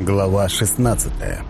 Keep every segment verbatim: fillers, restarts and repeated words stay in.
Глава шестнадцатая.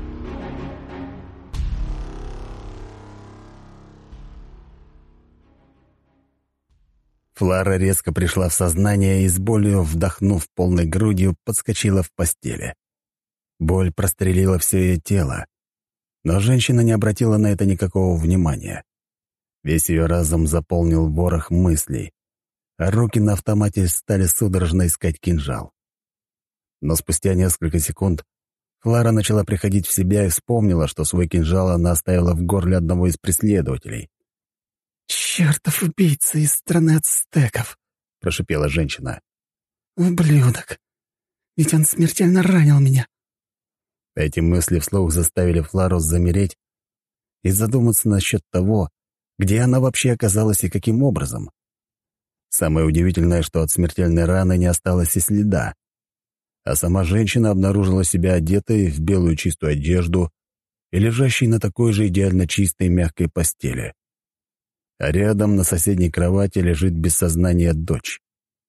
Флара резко пришла в сознание и с болью, вдохнув полной грудью, подскочила в постели. Боль прострелила все ее тело, но женщина не обратила на это никакого внимания. Весь ее разум заполнил ворох мыслей, а руки на автомате стали судорожно искать кинжал. Но спустя несколько секунд Флара начала приходить в себя и вспомнила, что свой кинжал она оставила в горле одного из преследователей. «Чертов убийца из страны ацтеков!» — прошипела женщина. «Ублюдок! Ведь он смертельно ранил меня!» Эти мысли вслух заставили Флару замереть и задуматься насчет того, где она вообще оказалась и каким образом. Самое удивительное, что от смертельной раны не осталось и следа, а сама женщина обнаружила себя одетой в белую чистую одежду и лежащей на такой же идеально чистой мягкой постели. А рядом на соседней кровати лежит без сознания дочь.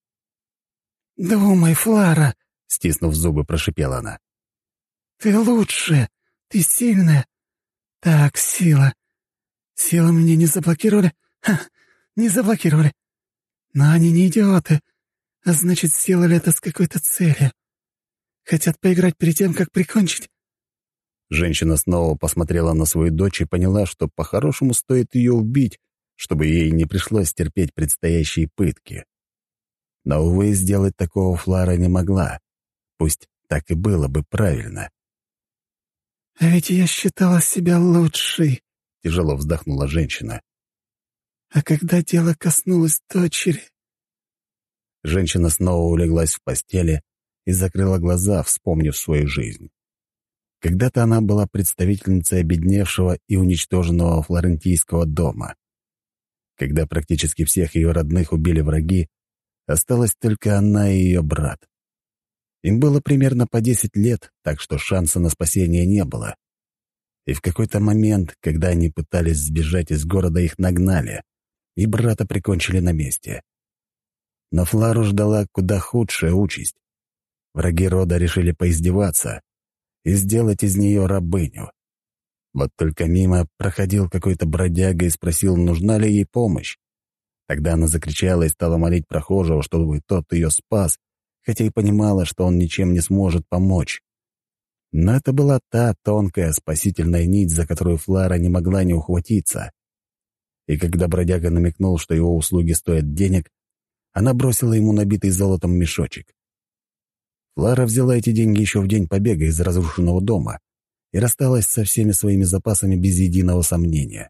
«Думай, Флара!» — стиснув зубы, прошипела она. «Ты лучшая! Ты сильная! Так, сила! Сила мне не заблокировали? Ха! Не заблокировали! Но они не идиоты, а значит, сделали это с какой-то целью. Хотят поиграть перед тем, как прикончить?» Женщина снова посмотрела на свою дочь и поняла, что по-хорошему стоит ее убить, чтобы ей не пришлось терпеть предстоящие пытки. Но, увы, сделать такого Флара не могла. Пусть так и было бы правильно. «А ведь я считала себя лучшей», — тяжело вздохнула женщина. «А когда дело коснулось дочери...» Женщина снова улеглась в постели и закрыла глаза, вспомнив свою жизнь. Когда-то она была представительницей обедневшего и уничтоженного флорентийского дома. Когда практически всех ее родных убили враги, осталась только она и ее брат. Им было примерно по десять лет, так что шанса на спасение не было. И в какой-то момент, когда они пытались сбежать из города, их нагнали, и брата прикончили на месте. Но Флару ждала куда худшая участь. Враги рода решили поиздеваться и сделать из нее рабыню. Вот только мимо проходил какой-то бродяга и спросил, нужна ли ей помощь. Тогда она закричала и стала молить прохожего, чтобы тот ее спас, хотя и понимала, что он ничем не сможет помочь. Но это была та тонкая спасительная нить, за которую Флара не могла не ухватиться. И когда бродяга намекнул, что его услуги стоят денег, она бросила ему набитый золотом мешочек. Флара взяла эти деньги еще в день побега из разрушенного дома и рассталась со всеми своими запасами без единого сомнения.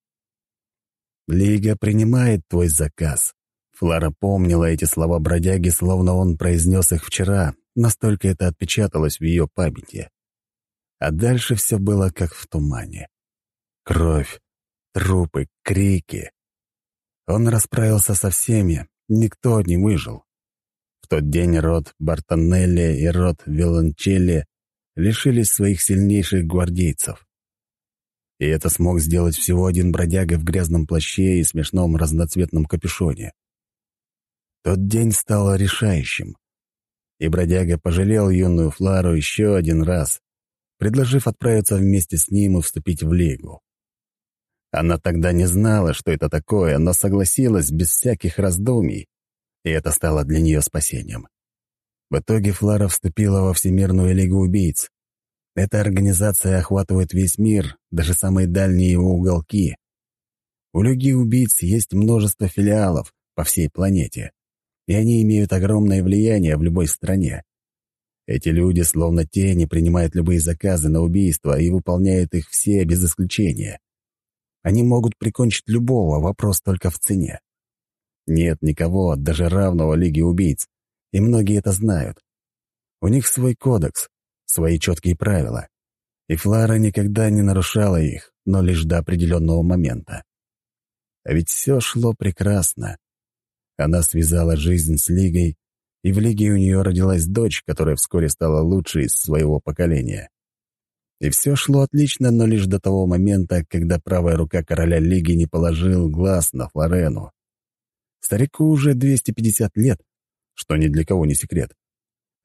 «Лига принимает твой заказ». Флара помнила эти слова бродяги, словно он произнес их вчера, настолько это отпечаталось в ее памяти. А дальше все было как в тумане. Кровь, трупы, крики. Он расправился со всеми, никто не выжил. В тот день род Бартонелли и род Виолончелли лишились своих сильнейших гвардейцев. И это смог сделать всего один бродяга в грязном плаще и смешном разноцветном капюшоне. Тот день стал решающим, и бродяга пожалел юную Флару еще один раз, предложив отправиться вместе с ним и вступить в лигу. Она тогда не знала, что это такое, но согласилась без всяких раздумий, и это стало для нее спасением. В итоге Флара вступила во Всемирную лигу убийц. Эта организация охватывает весь мир, даже самые дальние его уголки. У Лиги убийц есть множество филиалов по всей планете, и они имеют огромное влияние в любой стране. Эти люди, словно тени, принимают любые заказы на убийство и выполняют их все без исключения. Они могут прикончить любого, вопрос только в цене. Нет никого, даже равного Лиге убийц, и многие это знают. У них свой кодекс, свои четкие правила, и Флара никогда не нарушала их, но лишь до определенного момента. А ведь все шло прекрасно. Она связала жизнь с Лигой, и в Лиге у нее родилась дочь, которая вскоре стала лучшей из своего поколения. И все шло отлично, но лишь до того момента, когда правая рука короля Лиги не положил глаз на Флорену. Старику уже двести пятьдесят лет, что ни для кого не секрет.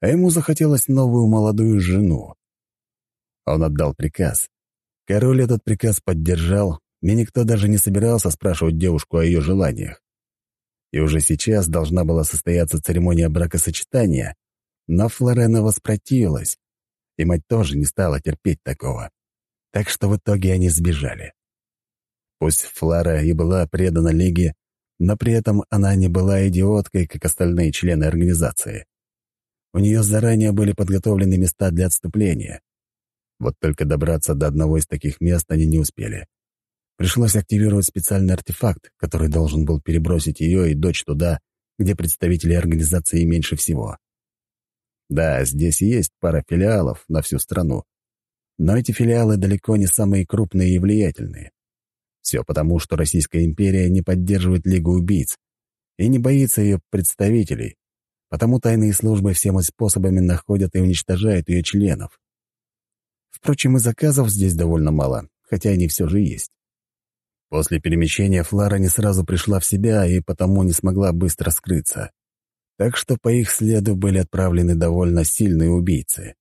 а ему захотелось новую молодую жену. Он отдал приказ. Король этот приказ поддержал, и никто даже не собирался спрашивать девушку о ее желаниях. И уже сейчас должна была состояться церемония бракосочетания, но Флорена воспротивилась, и мать тоже не стала терпеть такого. Так что в итоге они сбежали. Пусть Флара и была предана Лиге, но при этом она не была идиоткой, как остальные члены организации. У нее заранее были подготовлены места для отступления. Вот только добраться до одного из таких мест они не успели. Пришлось активировать специальный артефакт, который должен был перебросить ее и дочь туда, где представителей организации меньше всего. Да, здесь есть пара филиалов на всю страну, но эти филиалы далеко не самые крупные и влиятельные. Все потому, что Российская империя не поддерживает Лигу убийц и не боится ее представителей, потому тайные службы всеми способами находят и уничтожают ее членов. Впрочем, и заказов здесь довольно мало, хотя они все же есть. После перемещения Флара не сразу пришла в себя и потому не смогла быстро скрыться. Так что по их следу были отправлены довольно сильные убийцы.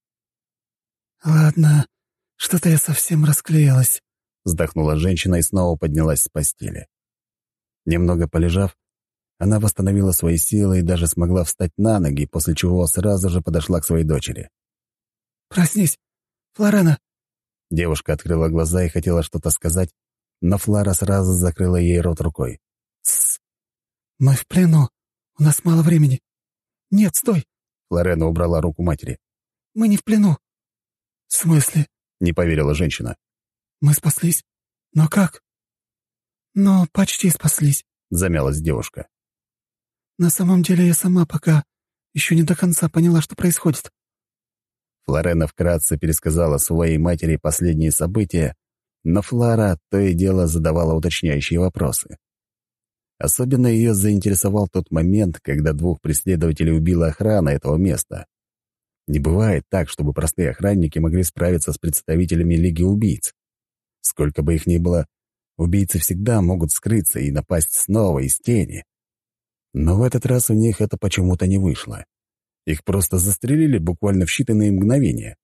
«Ладно, что-то я совсем расклеилась», — вздохнула женщина и снова поднялась с постели. Немного полежав, она восстановила свои силы и даже смогла встать на ноги, после чего сразу же подошла к своей дочери. «Проснись, Флорена!» Девушка открыла глаза и хотела что-то сказать, но Флара сразу закрыла ей рот рукой. «Тссс! Мы в плену. У нас мало времени. Нет, стой!» Флорена убрала руку матери. «Мы не в плену». «В смысле?» — не поверила женщина. «Мы спаслись. Но как?» «Но почти спаслись», — замялась девушка. «На самом деле я сама пока еще не до конца поняла, что происходит». Флорена вкратце пересказала своей матери последние события, но Флара то и дело задавала уточняющие вопросы. Особенно ее заинтересовал тот момент, когда двух преследователей убила охрана этого места. Не бывает так, чтобы простые охранники могли справиться с представителями Лиги убийц. Сколько бы их ни было, убийцы всегда могут скрыться и напасть снова из тени. Но в этот раз у них это почему-то не вышло. Их просто застрелили буквально в считанные мгновения.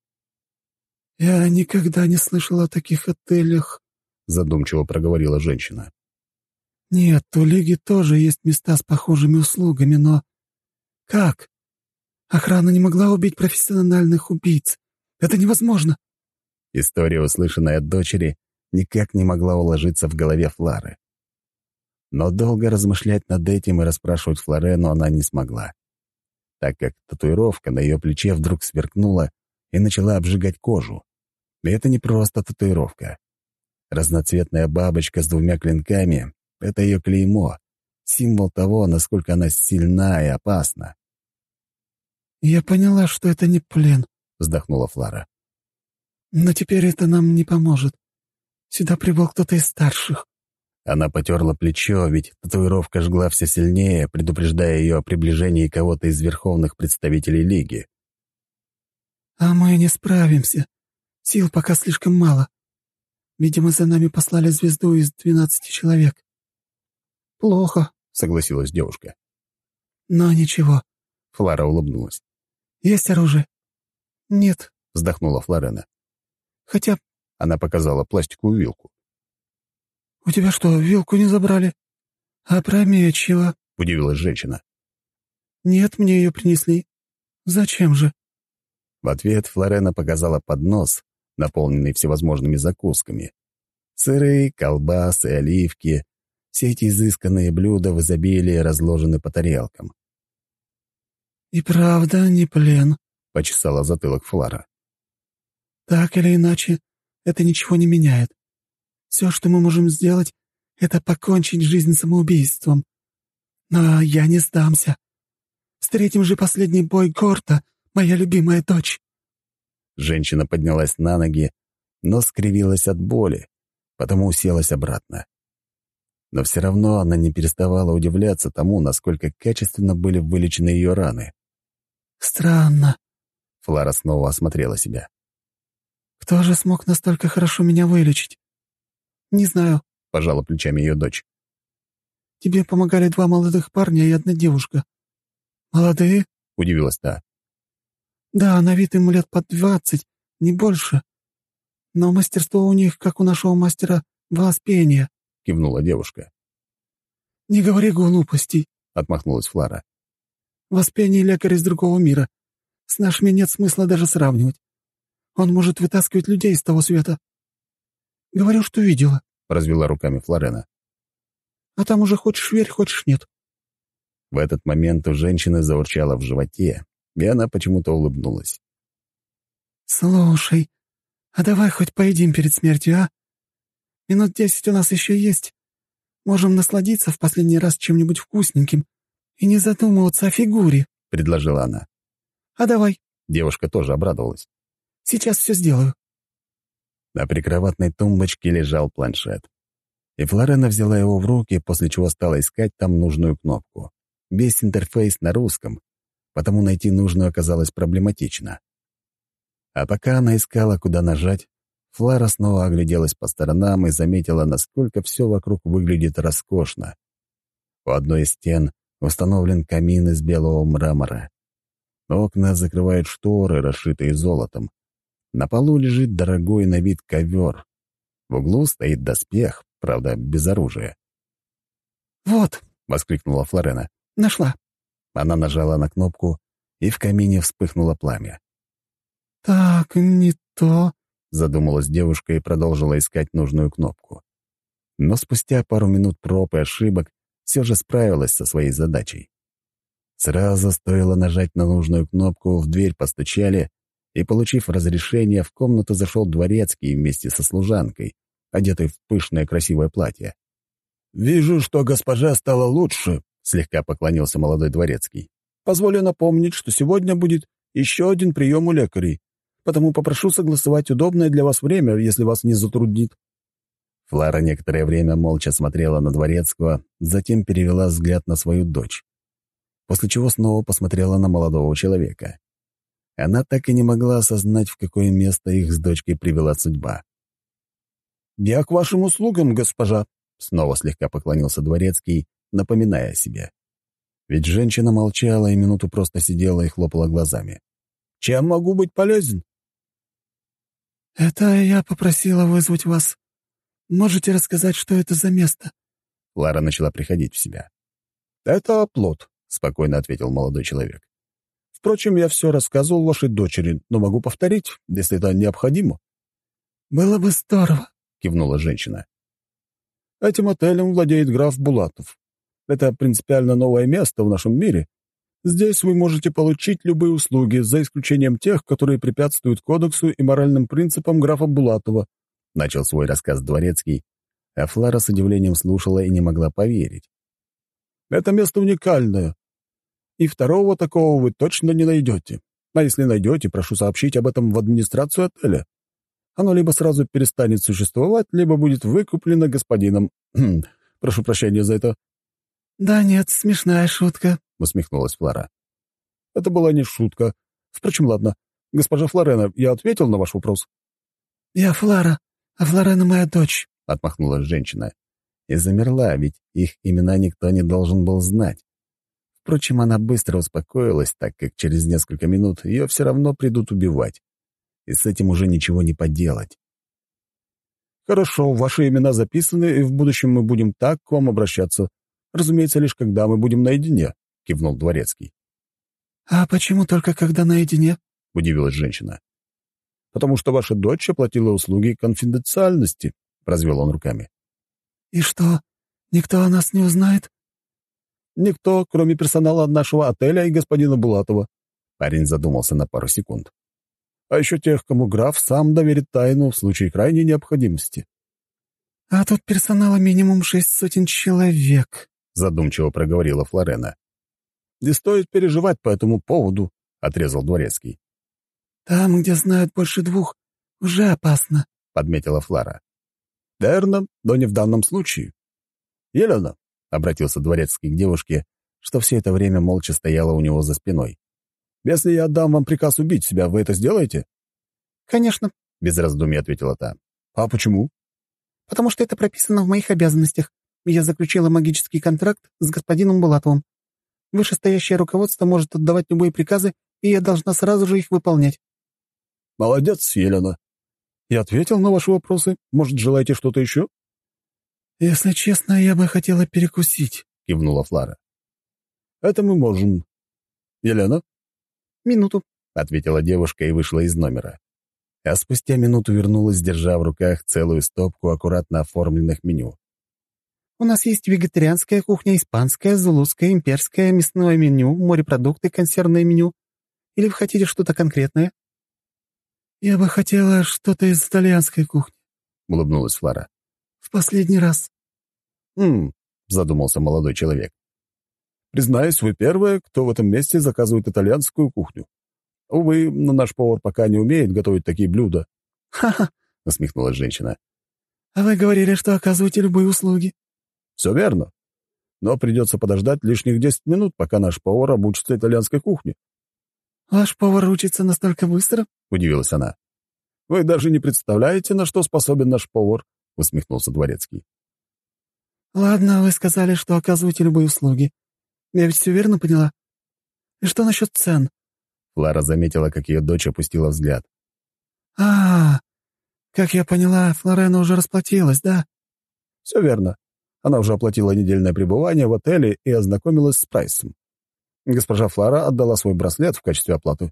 «Я никогда не слышала о таких отелях», — задумчиво проговорила женщина. «Нет, у Лиги тоже есть места с похожими услугами, но... Как? Охрана не могла убить профессиональных убийц. Это невозможно». История, услышанная от дочери, никак не могла уложиться в голове Флары. Но долго размышлять над этим и расспрашивать Флорену она не смогла, так как татуировка на ее плече вдруг сверкнула и начала обжигать кожу. И это не просто татуировка. Разноцветная бабочка с двумя клинками — это ее клеймо, символ того, насколько она сильна и опасна. «Я поняла, что это не плен», — вздохнула Флара. «Но теперь это нам не поможет. Сюда прибыл кто-то из старших». Она потерла плечо, ведь татуировка жгла все сильнее, предупреждая ее о приближении кого-то из верховных представителей Лиги. «А мы не справимся. Сил пока слишком мало. Видимо, за нами послали звезду из двенадцати человек». «Плохо», — согласилась девушка. «Но ничего», — Флара улыбнулась. «Есть оружие?» «Нет», — вздохнула Флорена. «Хотя...» — она показала пластиковую вилку. «У тебя что, вилку не забрали?» «Опрометчиво», — удивилась женщина. «Нет, мне ее принесли. Зачем же?» В ответ Флорена показала поднос, наполненный всевозможными закусками. Сыры, колбасы, оливки — все эти изысканные блюда в изобилии разложены по тарелкам. «И правда не плен», — почесала затылок Флара. «Так или иначе, это ничего не меняет. Все, что мы можем сделать, это покончить жизнь самоубийством. Но я не сдамся. Встретим же последний бой Горта, моя любимая дочь». Женщина поднялась на ноги, но скривилась от боли, потому уселась обратно. Но все равно она не переставала удивляться тому, насколько качественно были вылечены ее раны. «Странно», — Флара снова осмотрела себя. «Кто же смог настолько хорошо меня вылечить?» «Не знаю», — пожала плечами ее дочь. «Тебе помогали два молодых парня и одна девушка». «Молодые?» — удивилась та. Да, на вид им лет под двадцать, не больше. Но мастерство у них, как у нашего мастера Воспения», — кивнула девушка. «Не говори глупостей», — отмахнулась Флара. «Воспение — лекарь из другого мира. С нашими нет смысла даже сравнивать. Он может вытаскивать людей из того света». «Говорю, что видела», — развела руками Флорена. «А там уже хочешь верь, хочешь нет». В этот момент у женщины заурчало в животе, и она почему-то улыбнулась. «Слушай, а давай хоть поедим перед смертью, а? Минут десять у нас еще есть. Можем насладиться в последний раз чем-нибудь вкусненьким и не задумываться о фигуре», — предложила она. «А давай». Девушка тоже обрадовалась. «Сейчас все сделаю». На прикроватной тумбочке лежал планшет. И Флорена взяла его в руки, после чего стала искать там нужную кнопку. Весь интерфейс на русском, потому найти нужную оказалось проблематично. А пока она искала, куда нажать, Флара снова огляделась по сторонам и заметила, насколько все вокруг выглядит роскошно. У одной из стен установлен камин из белого мрамора. Окна закрывают шторы, расшитые золотом. На полу лежит дорогой на вид ковер. В углу стоит доспех, правда, без оружия. «Вот», — воскликнула Флорена. «нашла». Она нажала на кнопку, и в камине вспыхнуло пламя. «Так, не то», — задумалась девушка и продолжила искать нужную кнопку. Но спустя пару минут проб и ошибок все же справилась со своей задачей. Сразу стоило нажать на нужную кнопку, в дверь постучали, и, получив разрешение, в комнату зашел дворецкий вместе со служанкой, одетой в пышное красивое платье. «Вижу, что госпожа стала лучше», — слегка поклонился молодой дворецкий. «Позволю напомнить, что сегодня будет еще один прием у лекарей, потому попрошу согласовать удобное для вас время, если вас не затруднит». Флара некоторое время молча смотрела на дворецкого, затем перевела взгляд на свою дочь, после чего снова посмотрела на молодого человека. Она так и не могла осознать, в какое место их с дочкой привела судьба. «Я к вашим услугам, госпожа», — снова слегка поклонился дворецкий, напоминая о себе. Ведь женщина молчала и минуту просто сидела и хлопала глазами. «Чем могу быть полезен?» «Это я попросила вызвать вас. Можете рассказать, что это за место?» Лара начала приходить в себя. «Это оплот», — спокойно ответил молодой человек. «Впрочем, я все рассказывал вашей дочери, но могу повторить, если это необходимо». «Было бы здорово», — кивнула женщина. «Этим отелем владеет граф Булатов. Это принципиально новое место в нашем мире. Здесь вы можете получить любые услуги, за исключением тех, которые препятствуют кодексу и моральным принципам графа Булатова», — начал свой рассказ дворецкий, а Флара с удивлением слушала и не могла поверить. «Это место уникальное, и второго такого вы точно не найдете. А если найдете, прошу сообщить об этом в администрацию отеля. Оно либо сразу перестанет существовать, либо будет выкуплено господином. Прошу прощения за это». «Да нет, смешная шутка», — усмехнулась Флара. «Это была не шутка. Впрочем, ладно. Госпожа Флорена, я ответил на ваш вопрос?» «Я Флара, а Флорена моя дочь», — отмахнулась женщина. И замерла, ведь их имена никто не должен был знать. Впрочем, она быстро успокоилась, так как через несколько минут ее все равно придут убивать. И с этим уже ничего не поделать. «Хорошо, ваши имена записаны, и в будущем мы будем так к вам обращаться. Разумеется, лишь когда мы будем наедине», — кивнул дворецкий. «А почему только когда наедине?» — удивилась женщина. «Потому что ваша дочь оплатила услуги конфиденциальности», — развел он руками. «И что, никто о нас не узнает?» «Никто, кроме персонала нашего отеля и господина Булатова». Парень задумался на пару секунд. «А еще тех, кому граф сам доверит тайну в случае крайней необходимости». «А тут персонала минимум шесть сотен человек», — задумчиво проговорила Флорена. «Не стоит переживать по этому поводу», — отрезал дворецкий. «Там, где знают больше двух, уже опасно», — подметила Флара. «Верно, но не в данном случае. Елена», — обратился дворецкий к девушке, что все это время молча стояла у него за спиной. «Если я отдам вам приказ убить себя, вы это сделаете?» «Конечно», — без раздумий ответила та. «А почему?» «Потому что это прописано в моих обязанностях. Я заключила магический контракт с господином Булатовым. Вышестоящее руководство может отдавать любые приказы и я должна сразу же их выполнять». «Молодец, Елена. Я ответил на ваши вопросы. Может, желаете что-то еще?» «Если честно, я бы хотела перекусить», — кивнула Флара. «Это мы можем. Елена?» «Минуту», — ответила девушка и вышла из номера. А спустя минуту вернулась, держа в руках целую стопку аккуратно оформленных меню. «У нас есть вегетарианская кухня, испанская, зулусская, имперское, мясное меню, морепродукты, консервное меню. Или вы хотите что-то конкретное?» «Я бы хотела что-то из итальянской кухни», — улыбнулась Флара. «В последний раз». «Хм», — задумался молодой человек. «Признаюсь, вы первая, кто в этом месте заказывает итальянскую кухню. Увы, но наш повар пока не умеет готовить такие блюда». «Ха-ха», — усмехнулась женщина. «А вы говорили, что оказываете любые услуги». «Все верно. Но придется подождать лишних десять минут, пока наш повар обучится итальянской кухне». «Ваш повар учится настолько быстро?» — удивилась она. «Вы даже не представляете, на что способен наш повар», — усмехнулся дворецкий. «Ладно, вы сказали, что оказываете любые услуги. Я ведь все верно поняла? И что насчет цен?» Флара заметила, как ее дочь опустила взгляд. «А, как я поняла, Флорена уже расплатилась, да?» «Все верно. Она уже оплатила недельное пребывание в отеле и ознакомилась с прайсом. Госпожа Флара отдала свой браслет в качестве оплаты».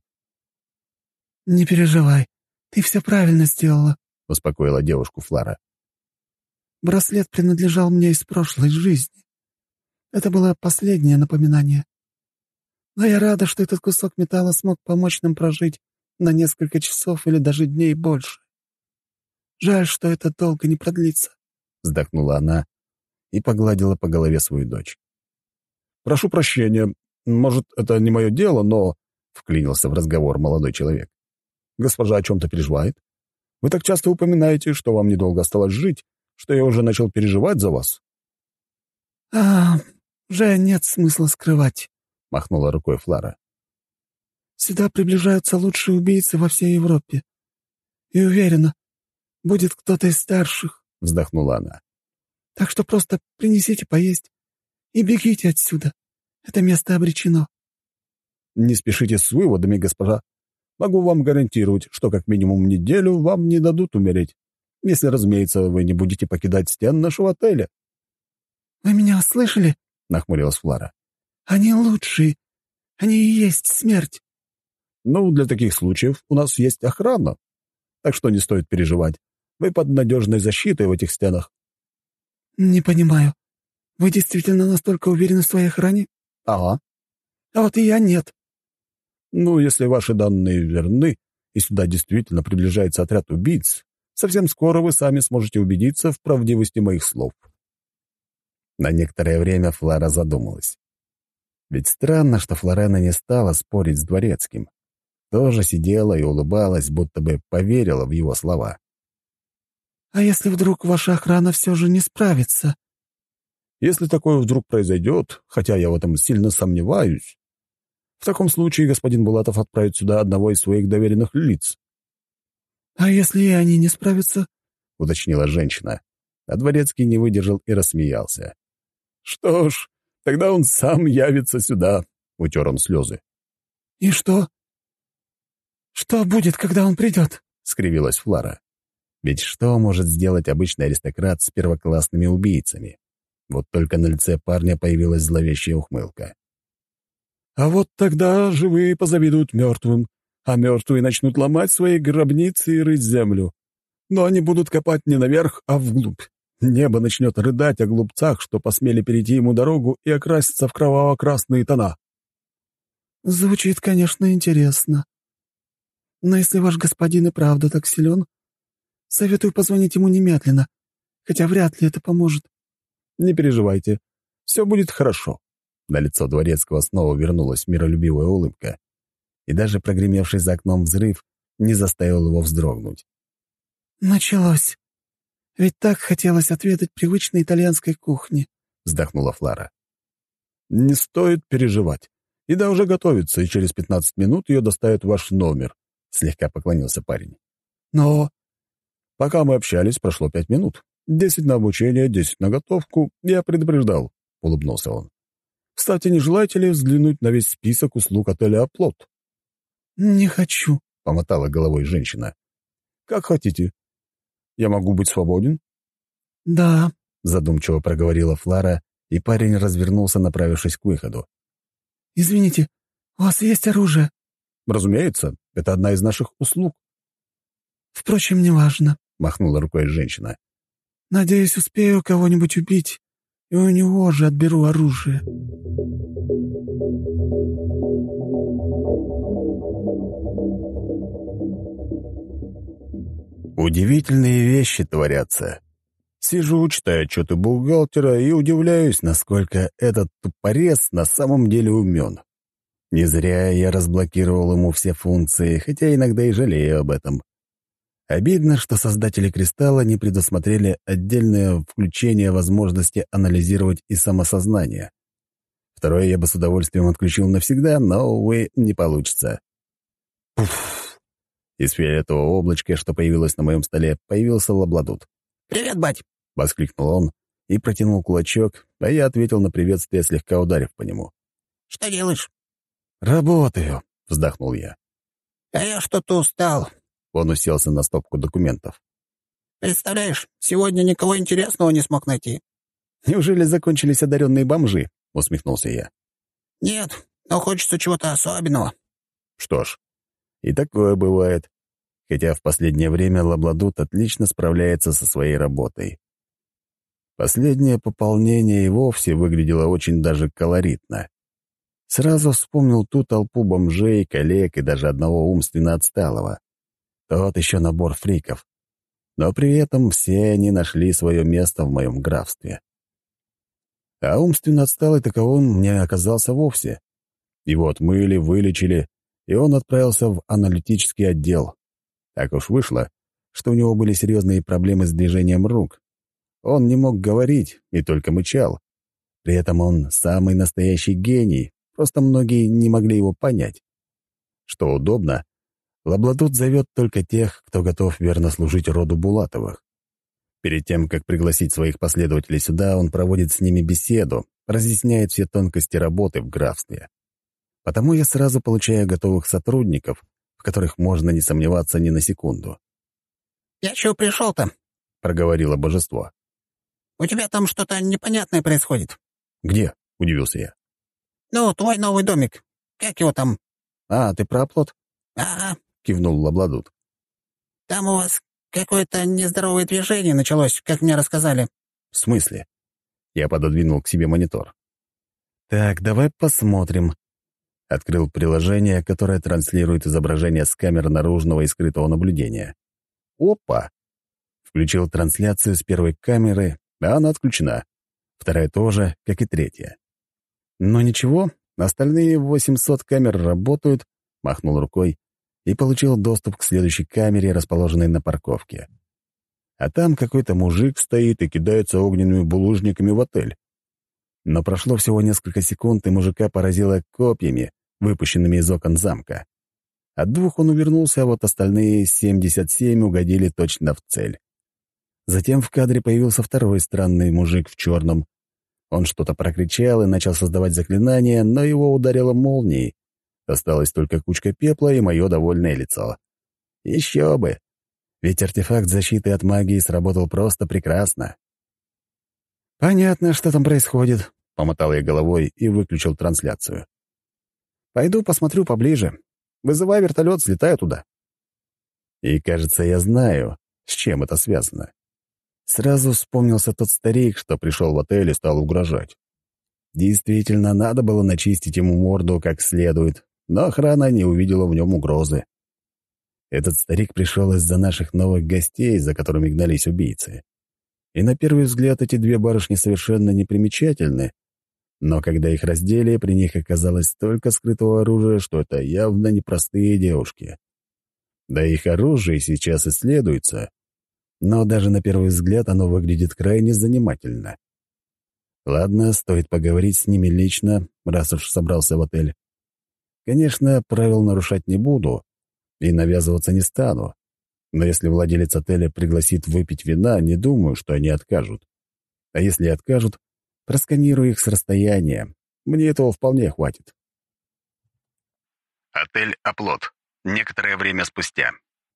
«Не переживай, ты все правильно сделала», — успокоила девушку Флара. «Браслет принадлежал мне из прошлой жизни. Это было последнее напоминание. Но я рада, что этот кусок металла смог помочь нам прожить на несколько часов или даже дней больше. Жаль, что это долго не продлится», — вздохнула она и погладила по голове свою дочь. «Прошу прощения. Может, это не мое дело, но...» — вклинился в разговор молодой человек. «Госпожа о чем-то переживает? Вы так часто упоминаете, что вам недолго осталось жить, что я уже начал переживать за вас». «А, уже нет смысла скрывать», — махнула рукой Флара. «Сюда приближаются лучшие убийцы во всей Европе. И уверена, будет кто-то из старших», — вздохнула она. «Так что просто принесите поесть и бегите отсюда. Это место обречено». «Не спешите с выводами, госпожа. Могу вам гарантировать, что как минимум неделю вам не дадут умереть, если, разумеется, вы не будете покидать стен нашего отеля». «Вы меня услышали?» — нахмурилась Флара. «Они лучшие. Они и есть смерть». «Ну, для таких случаев у нас есть охрана, так что не стоит переживать. Вы под надежной защитой в этих стенах». «Не понимаю. Вы действительно настолько уверены в своей охране?» «Ага. «А вот и я нет». Ну, если ваши данные верны, и сюда действительно приближается отряд убийц, совсем скоро вы сами сможете убедиться в правдивости моих слов». На некоторое время Флара задумалась. Ведь странно, что Флорена не стала спорить с дворецким. Тоже сидела и улыбалась, будто бы поверила в его слова. «А если вдруг ваша охрана все же не справится?» «Если такое вдруг произойдет, хотя я в этом сильно сомневаюсь, в таком случае господин Булатов отправит сюда одного из своих доверенных лиц». «А если и они не справятся?» — уточнила женщина. А дворецкий не выдержал и рассмеялся. «Что ж, тогда он сам явится сюда», — утер он слезы. «И что? Что будет, когда он придет?» — скривилась Флара. Ведь что может сделать обычный аристократ с первоклассными убийцами? Вот только на лице парня появилась зловещая ухмылка. «А вот тогда живые позавидуют мертвым, а мертвые начнут ломать свои гробницы и рыть землю. Но они будут копать не наверх, а вглубь. Небо начнет рыдать о глупцах, что посмели перейти ему дорогу и окраситься в кроваво-красные тона». «Звучит, конечно, интересно. Но если ваш господин и правда так силен, советую позвонить ему немедленно, хотя вряд ли это поможет». «Не переживайте, все будет хорошо». На лицо дворецкого снова вернулась миролюбивая улыбка, и даже прогремевший за окном взрыв не заставил его вздрогнуть. «Началось. Ведь так хотелось отведать привычной итальянской кухни», — вздохнула Флара. «Не стоит переживать. Еда уже готовится, и через пятнадцать минут ее доставят в ваш номер», — слегка поклонился парень. «Но пока мы общались, прошло пять минут. Десять на обучение, десять на готовку. Я предупреждал», — улыбнулся он. «Кстати, не желаете ли взглянуть на весь список услуг отеля «Оплот»?» «Не хочу», — помотала головой женщина. «Как хотите. Я могу быть свободен?» «Да». — задумчиво проговорила Флара, и парень развернулся, направившись к выходу. «Извините, у вас есть оружие?» «Разумеется, это одна из наших услуг». «Впрочем, неважно», — махнула рукой женщина. «Надеюсь, успею кого-нибудь убить, и у него же отберу оружие». Удивительные вещи творятся. Сижу, читаю отчеты бухгалтера и удивляюсь, насколько этот тупорез на самом деле умен. Не зря я разблокировал ему все функции, хотя иногда и жалею об этом. Обидно, что создатели «Кристалла» не предусмотрели отдельное включение возможности анализировать и самосознание. Второе я бы с удовольствием отключил навсегда, но, увы, не получится. Пуф! Из фиолетового облачка, что появилось на моем столе, появился лабладут. «Привет, бать!» — воскликнул он и протянул кулачок, а я ответил на приветствие, слегка ударив по нему. «Что делаешь?» «Работаю», — вздохнул я. «А я что-то устал». Он уселся на стопку документов. «Представляешь, сегодня никого интересного не смог найти». «Неужели закончились одаренные бомжи?» — усмехнулся я. «Нет, но хочется чего-то особенного». «Что ж, и такое бывает. Хотя в последнее время лабладут отлично справляется со своей работой. Последнее пополнение и вовсе выглядело очень даже колоритно. Сразу вспомнил ту толпу бомжей, коллег и даже одного умственно отсталого. Тот еще набор фриков. Но при этом все они нашли свое место в моем графстве. А умственно отсталый таковым не оказался вовсе. Его отмыли, вылечили, и он отправился в аналитический отдел. Так уж вышло, что у него были серьезные проблемы с движением рук. Он не мог говорить и только мычал. При этом он самый настоящий гений, просто многие не могли его понять. Что удобно, лабладут зовет только тех, кто готов верно служить роду Булатовых. Перед тем, как пригласить своих последователей сюда, он проводит с ними беседу, разъясняет все тонкости работы в графстве. Потому я сразу получаю готовых сотрудников, в которых можно не сомневаться ни на секунду. «Я чего пришел-то?» — проговорило божество. «У тебя там что-то непонятное происходит». «Где?» — удивился я. «Ну, твой новый домик. Как его там?» «А, ты про оплот?» «Ага», — кивнул лабладут. «там у вас какое-то нездоровое движение началось, как мне рассказали». «В смысле?» Я пододвинул к себе монитор. «Так, давай посмотрим». Открыл приложение, которое транслирует изображение с камер наружного и скрытого наблюдения. Опа! Включил трансляцию с первой камеры, а она отключена. Вторая тоже, как и третья. Но ничего, остальные восемьсот камер работают, махнул рукой и получил доступ к следующей камере, расположенной на парковке. А там какой-то мужик стоит и кидается огненными булыжниками в отель. Но прошло всего несколько секунд, и мужика поразило копьями, выпущенными из окон замка. От двух он увернулся, а вот остальные семьдесят семь угодили точно в цель. Затем в кадре появился второй странный мужик в черном. Он что-то прокричал и начал создавать заклинание, но его ударило молнией. Осталась только кучка пепла и мое довольное лицо. Еще бы! Ведь артефакт защиты от магии сработал просто прекрасно. «Понятно, что там происходит», — помотал я головой и выключил трансляцию. «Пойду посмотрю поближе. Вызывай вертолет, слетаю туда». И, кажется, я знаю, с чем это связано. Сразу вспомнился тот старик, что пришел в отель и стал угрожать. Действительно, надо было начистить ему морду как следует, но охрана не увидела в нем угрозы. Этот старик пришел из-за наших новых гостей, за которыми гнались убийцы. И на первый взгляд эти две барышни совершенно непримечательны, но когда их раздели, при них оказалось столько скрытого оружия, что это явно непростые девушки. Да их оружие сейчас исследуется, но даже на первый взгляд оно выглядит крайне занимательно. Ладно, стоит поговорить с ними лично, раз уж собрался в отель. Конечно, правил нарушать не буду и навязываться не стану, но если владелец отеля пригласит выпить вина, не думаю, что они откажут. А если откажут, просканирую их с расстояния. Мне этого вполне хватит. Отель «Оплот». некоторое время спустя.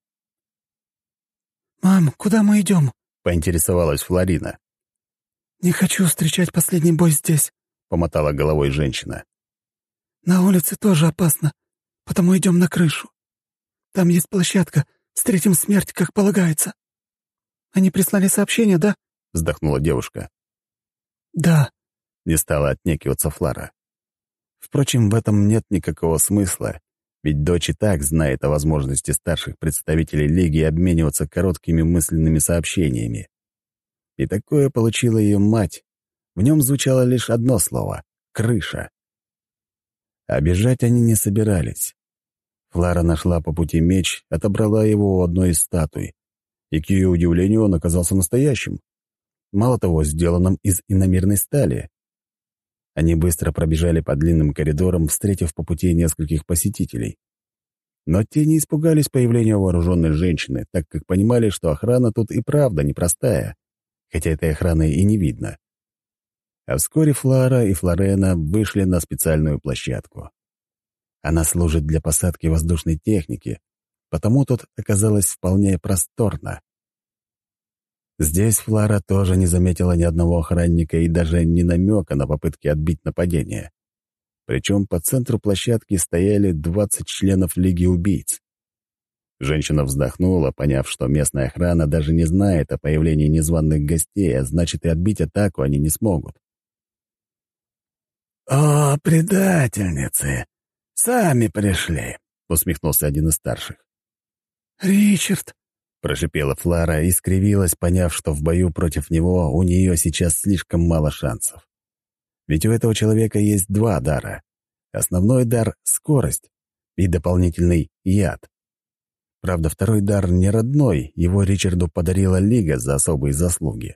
«Мам, куда мы идем?» — поинтересовалась Флорина. «Не хочу встречать последний бой здесь», — помотала головой женщина. «На улице тоже опасно, потому идем на крышу. Там есть площадка, встретим смерть, как полагается. Они прислали сообщение, да?» — вздохнула девушка. «Да», — не стала отнекиваться Флара. Впрочем, в этом нет никакого смысла, ведь дочь и так знает о возможности старших представителей Лиги обмениваться короткими мысленными сообщениями. И такое получила ее мать. В нем звучало лишь одно слово — «крыша». А бежать они не собирались. Флара нашла по пути меч, отобрала его у одной из статуй. И, к ее удивлению, он оказался настоящим. Мало того, сделанным из иномерной стали. Они быстро пробежали по длинным коридорам, встретив по пути нескольких посетителей. Но те не испугались появления вооруженной женщины, так как понимали, что охрана тут и правда непростая, хотя этой охраны и не видно. А вскоре Флара и Флорена вышли на специальную площадку. Она служит для посадки воздушной техники, потому тут оказалось вполне просторно. Здесь Флара тоже не заметила ни одного охранника и даже ни намека на попытки отбить нападение. Причем по центру площадки стояли двадцать членов Лиги убийц. Женщина вздохнула, поняв, что местная охрана даже не знает о появлении незваных гостей, а значит, и отбить атаку они не смогут. «О, предательницы! Сами пришли!» — усмехнулся один из старших. «Ричард!» — прошипела Флара и скривилась, поняв, что в бою против него у нее сейчас слишком мало шансов. Ведь у этого человека есть два дара. Основной дар — скорость, и дополнительный — яд. Правда, второй дар не родной, его Ричарду подарила Лига за особые заслуги.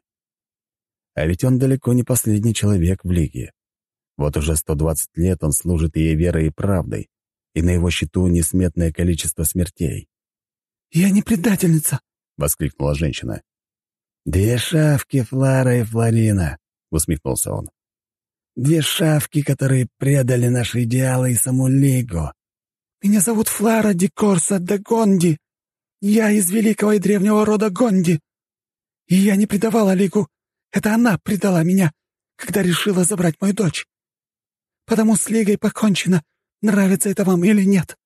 А ведь он далеко не последний человек в Лиге. Вот уже сто двадцать лет он служит ей верой и правдой, и на его счету несметное количество смертей. «Я не предательница!» — воскликнула женщина. «Две шавки, Флара и Флорина!» — усмехнулся он. «Две шавки, которые предали наши идеалы и саму Лигу. Меня зовут Флара ди Корса де Гонди. Я из великого и древнего рода Гонди. И я не предавала Лигу. Это она предала меня, когда решила забрать мою дочь. Потому с Лигой покончено, нравится это вам или нет».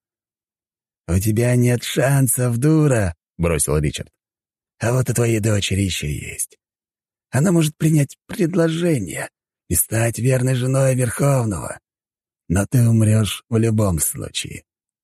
«У тебя нет шансов, дура», — бросил Ричард. «А вот у твоей дочери еще есть. Она может принять предложение и стать верной женой Верховного. Но ты умрешь в любом случае».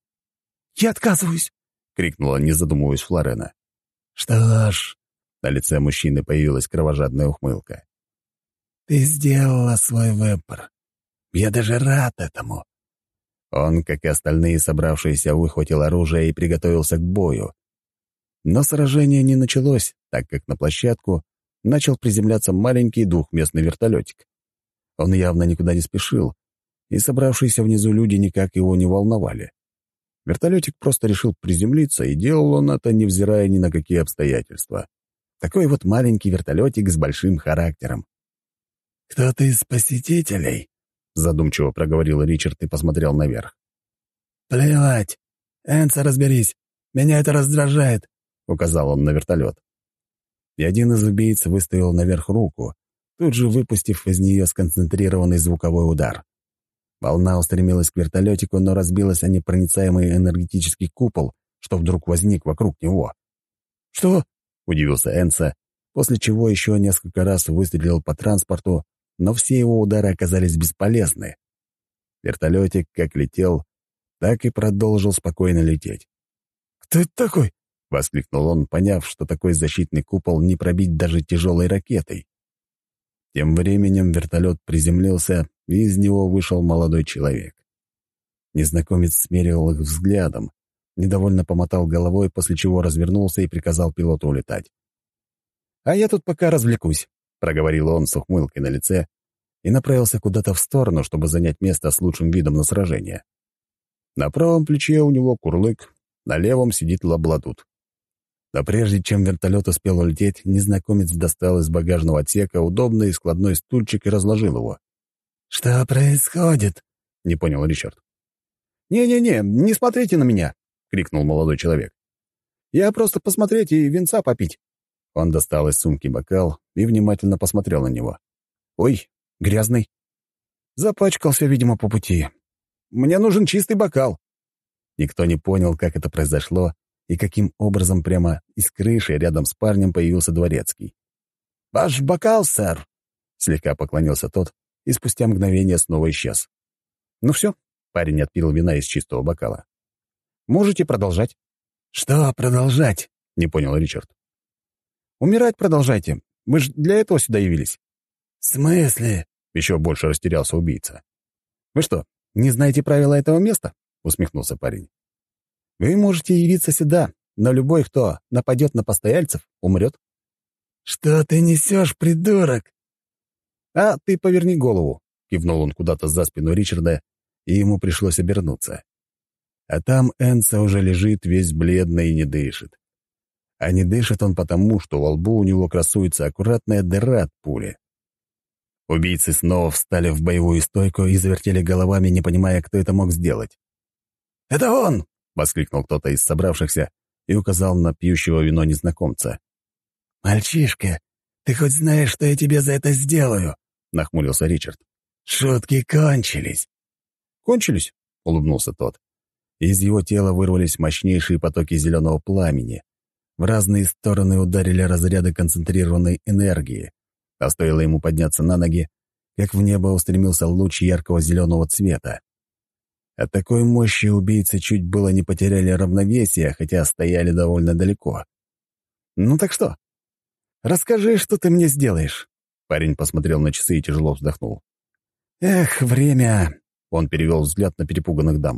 «Я отказываюсь», — крикнула, не задумываясь, Флорена. «Что ж», — на лице мужчины появилась кровожадная ухмылка. «Ты сделала свой выбор. Я даже рад этому». Он, как и остальные собравшиеся, выхватил оружие и приготовился к бою. Но сражение не началось, так как на площадку начал приземляться маленький двухместный вертолетик. Он явно никуда не спешил, и собравшиеся внизу люди никак его не волновали. Вертолетик просто решил приземлиться, и делал он это, невзирая ни на какие обстоятельства. Такой вот маленький вертолетик с большим характером. «Кто-то из посетителей?» — задумчиво проговорил Ричард и посмотрел наверх. «Плевать. Энса, разберись. Меня это раздражает», — указал он на вертолет. И один из убийц выставил наверх руку, тут же выпустив из нее сконцентрированный звуковой удар. Волна устремилась к вертолетику, но разбилась о непроницаемый энергетический купол, что вдруг возник вокруг него. «Что?» — удивился Энса, после чего еще несколько раз выстрелил по транспорту, но все его удары оказались бесполезны. Вертолетик как летел, так и продолжил спокойно лететь. «Кто это такой?» — воскликнул он, поняв, что такой защитный купол не пробить даже тяжелой ракетой. Тем временем вертолет приземлился, и из него вышел молодой человек. Незнакомец смерил их взглядом, недовольно помотал головой, после чего развернулся и приказал пилоту улетать. «А я тут пока развлекусь», — проговорил он с ухмылкой на лице и направился куда-то в сторону, чтобы занять место с лучшим видом на сражение. На правом плече у него курлык, на левом сидит лабладут. Но прежде чем вертолет успел улететь, незнакомец достал из багажного отсека удобный складной стульчик и разложил его. «Что происходит?» — не понял Ричард. «Не-не-не, не смотрите на меня!» — крикнул молодой человек. «Я просто посмотреть и винца попить». Он достал из сумки бокал и внимательно посмотрел на него. «Ой, грязный. Запачкался, видимо, по пути. Мне нужен чистый бокал». Никто не понял, как это произошло и каким образом прямо из крыши рядом с парнем появился дворецкий. «Ваш бокал, сэр!» — слегка поклонился тот и спустя мгновение снова исчез. «Ну все», — парень отпил вина из чистого бокала. «Можете продолжать». «Что продолжать?» — не понял Ричард. «Умирать продолжайте. Мы же для этого сюда явились». «В смысле?» — еще больше растерялся убийца. «Вы что, не знаете правила этого места?» — усмехнулся парень. «Вы можете явиться сюда, но любой, кто нападет на постояльцев, умрет». «Что ты несешь, придурок?» «А ты поверни голову», — кивнул он куда-то за спину Ричарда, и ему пришлось обернуться. А там Энса уже лежит весь бледный и не дышит. А не дышит он потому, что во лбу у него красуется аккуратная дыра от пули. Убийцы снова встали в боевую стойку и завертели головами, не понимая, кто это мог сделать. «Это он!» — воскликнул кто-то из собравшихся и указал на пьющего вино незнакомца. «Мальчишка, ты хоть знаешь, что я тебе за это сделаю?» — нахмурился Ричард. «Шутки кончились». «Кончились?» — улыбнулся тот. Из его тела вырвались мощнейшие потоки зеленого пламени. В разные стороны ударили разряды концентрированной энергии. А стоило ему подняться на ноги, как в небо устремился луч яркого зеленого цвета. От такой мощи убийцы чуть было не потеряли равновесие, хотя стояли довольно далеко. «Ну так что? Расскажи, что ты мне сделаешь?» Парень посмотрел на часы и тяжело вздохнул. «Эх, время!» — он перевел взгляд на перепуганных дам.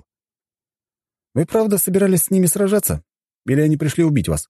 «Вы правда собирались с ними сражаться? Или они пришли убить вас?»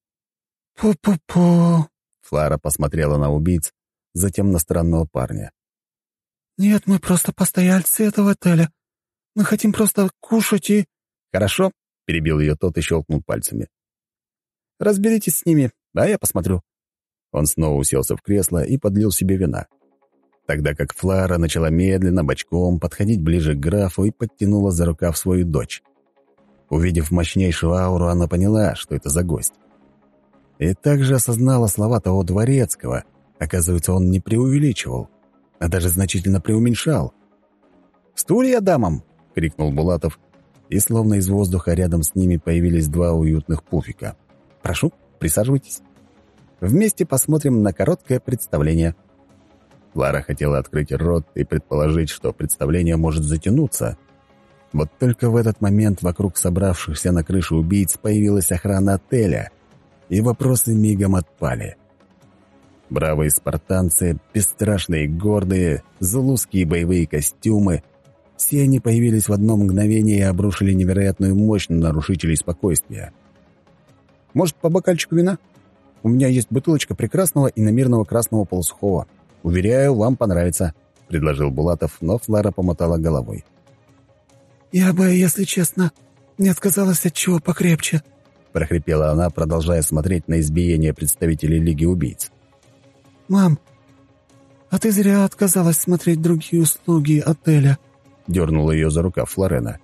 «Пу-пу-пу!» — Флара посмотрела на убийц, затем на странного парня. «Нет, мы просто постояльцы этого отеля. Мы хотим просто кушать и...» «Хорошо», — перебил ее тот и щелкнул пальцами. «Разберитесь с ними, а я посмотрю». Он снова уселся в кресло и подлил себе вина. Тогда как Флара начала медленно, бочком, подходить ближе к графу и подтянула за рукав свою дочь. Увидев мощнейшую ауру, она поняла, что это за гость. И также осознала слова того дворецкого. Оказывается, он не преувеличивал, а даже значительно преуменьшал. «Стулья дамам!» — крикнул Булатов, и словно из воздуха рядом с ними появились два уютных пуфика. «Прошу, присаживайтесь. Вместе посмотрим на короткое представление». Лара хотела открыть рот и предположить, что представление может затянуться. Вот только в этот момент вокруг собравшихся на крыше убийц появилась охрана отеля, и вопросы мигом отпали. Бравые спартанцы, бесстрашные и гордые, зулузские боевые костюмы — все они появились в одно мгновение и обрушили невероятную мощь на нарушителей спокойствия. «Может, по бокальчику вина? У меня есть бутылочка прекрасного иномирного красного полусухого. Уверяю, вам понравится», — предложил Булатов, но Флара помотала головой. «Я бы, если честно, не отказалась от чего покрепче», — прохрипела она, продолжая смотреть на избиение представителей Лиги убийц. «Мам, а ты зря отказалась смотреть другие услуги отеля», — дернула ее за рукав Флорена.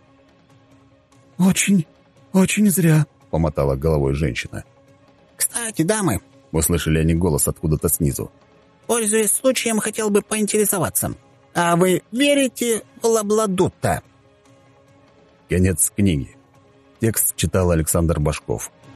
«Очень, очень зря», — помотала головой женщина. «Кстати, дамы», — услышали они голос откуда-то снизу. «пользуясь случаем, хотел бы поинтересоваться. А вы верите в Лабладутта?» Конец книги. Текст читал Александр Башков.